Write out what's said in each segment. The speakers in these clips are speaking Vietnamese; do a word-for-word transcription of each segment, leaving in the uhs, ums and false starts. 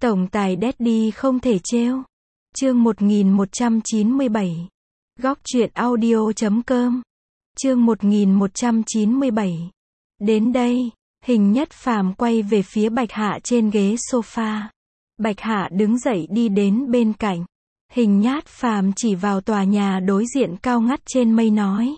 Tổng tài Daddy không thể trêu. Chương một nghìn một trăm chín mươi bảy. Góc truyện audio chấm com. Chương một nghìn một trăm chín mươi bảy. Đến đây, Hình Nhất Phàm quay về phía Bạch Hạ trên ghế sofa. Bạch Hạ đứng dậy đi đến bên cạnh. Hình Nhất Phàm chỉ vào tòa nhà đối diện cao ngất trên mây nói.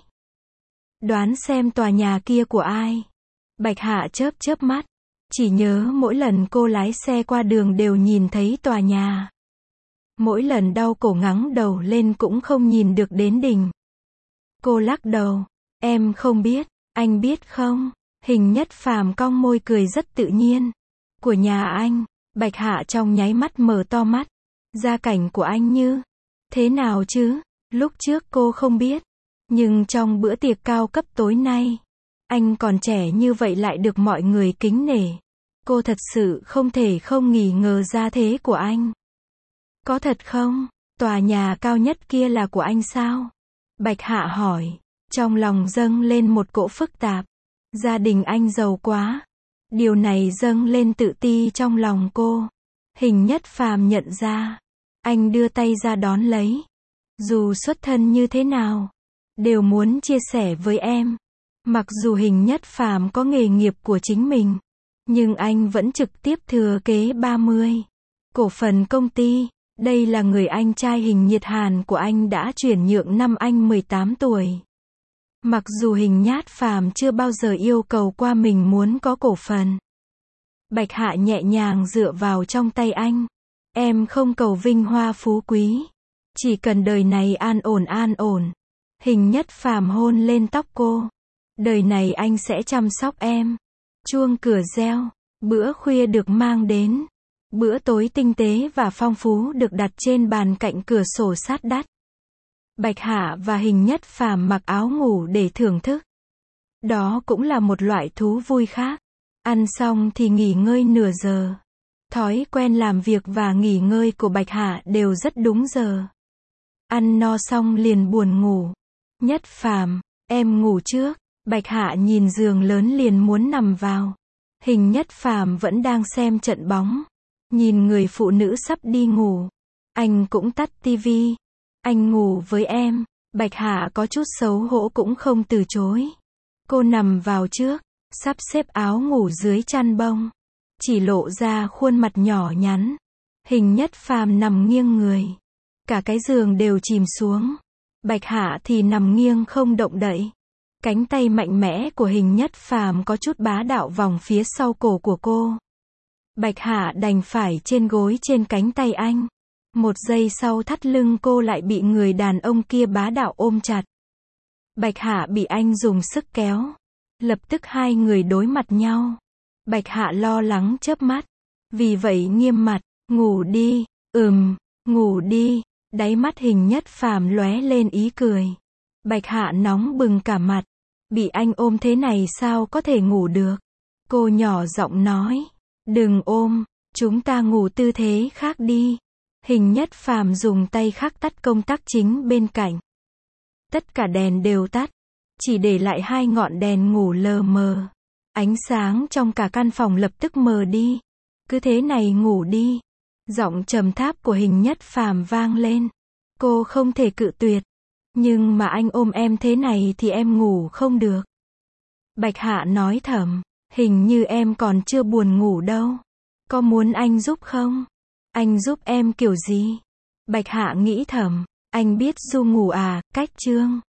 Đoán xem tòa nhà kia của ai? Bạch Hạ chớp chớp mắt. Chỉ nhớ mỗi lần cô lái xe qua đường đều nhìn thấy tòa nhà. Mỗi lần đau cổ ngẩng đầu lên cũng không nhìn được đến đỉnh. Cô lắc đầu. Em không biết, anh biết không? Hình Nhất Phàm cong môi cười rất tự nhiên. Của nhà anh. Bạch Hạ trong nháy mắt mở to mắt. Gia cảnh của anh như thế nào chứ? Lúc trước cô không biết. Nhưng trong bữa tiệc cao cấp tối nay, anh còn trẻ như vậy lại được mọi người kính nể. Cô thật sự không thể không nghi ngờ gia thế của anh. Có thật không? Tòa nhà cao nhất kia là của anh sao? Bạch Hạ hỏi. Trong lòng dâng lên một cỗ phức tạp. Gia đình anh giàu quá. Điều này dâng lên tự ti trong lòng cô. Hình Nhất Phàm nhận ra. Anh đưa tay ra đón lấy. Dù xuất thân như thế nào, đều muốn chia sẻ với em. Mặc dù Hình Nhất Phàm có nghề nghiệp của chính mình, nhưng anh vẫn trực tiếp thừa kế ba mươi cổ phần công ty. Đây là người anh trai Hình Nhiệt Hàn của anh đã chuyển nhượng năm anh mười tám tuổi. Mặc dù Hình Nhất Phàm chưa bao giờ yêu cầu qua mình muốn có cổ phần. Bạch Hạ nhẹ nhàng dựa vào trong tay anh. Em không cầu vinh hoa phú quý. Chỉ cần đời này an ổn an ổn. Hình Nhất Phàm hôn lên tóc cô. Đời này anh sẽ chăm sóc em. Chuông cửa reo. Bữa khuya được mang đến. Bữa tối tinh tế và phong phú được đặt trên bàn cạnh cửa sổ sát đất. Bạch Hạ và Hình Nhất Phàm mặc áo ngủ để thưởng thức. Đó cũng là một loại thú vui khác. Ăn xong thì nghỉ ngơi nửa giờ. Thói quen làm việc và nghỉ ngơi của Bạch Hạ đều rất đúng giờ. Ăn no xong liền buồn ngủ. Nhất Phàm, em ngủ trước. Bạch Hạ nhìn giường lớn liền muốn nằm vào. Hình Nhất Phàm vẫn đang xem trận bóng. Nhìn người phụ nữ sắp đi ngủ. Anh cũng tắt tivi. Anh ngủ với em. Bạch Hạ có chút xấu hổ cũng không từ chối. Cô nằm vào trước. Sắp xếp áo ngủ dưới chăn bông. Chỉ lộ ra khuôn mặt nhỏ nhắn. Hình Nhất Phàm nằm nghiêng người. Cả cái giường đều chìm xuống. Bạch Hạ thì nằm nghiêng không động đậy. Cánh tay mạnh mẽ của Hình Nhất Phàm có chút bá đạo vòng phía sau cổ của cô. Bạch Hạ đành phải trên gối trên cánh tay anh. Một giây sau thắt lưng cô lại bị người đàn ông kia bá đạo ôm chặt. Bạch Hạ bị anh dùng sức kéo. Lập tức hai người đối mặt nhau. Bạch Hạ lo lắng chớp mắt. Vì vậy nghiêm mặt. Ngủ đi. Ừm, ngủ đi. Đáy mắt Hình Nhất Phàm lóe lên ý cười. Bạch Hạ nóng bừng cả mặt. Bị anh ôm thế này sao có thể ngủ được? Cô nhỏ giọng nói. Đừng ôm, chúng ta ngủ tư thế khác đi. Hình Nhất Phàm dùng tay khác tắt công tắc chính bên cạnh. Tất cả đèn đều tắt. Chỉ để lại hai ngọn đèn ngủ lờ mờ. Ánh sáng trong cả căn phòng lập tức mờ đi. Cứ thế này ngủ đi. Giọng trầm thấp của Hình Nhất Phàm vang lên. Cô không thể cự tuyệt. Nhưng mà anh ôm em thế này thì em ngủ không được. Bạch Hạ nói thầm. Hình như em còn chưa buồn ngủ đâu. Có muốn anh giúp không? Anh giúp em kiểu gì? Bạch Hạ nghĩ thầm. Anh biết ru ngủ à, cách chương.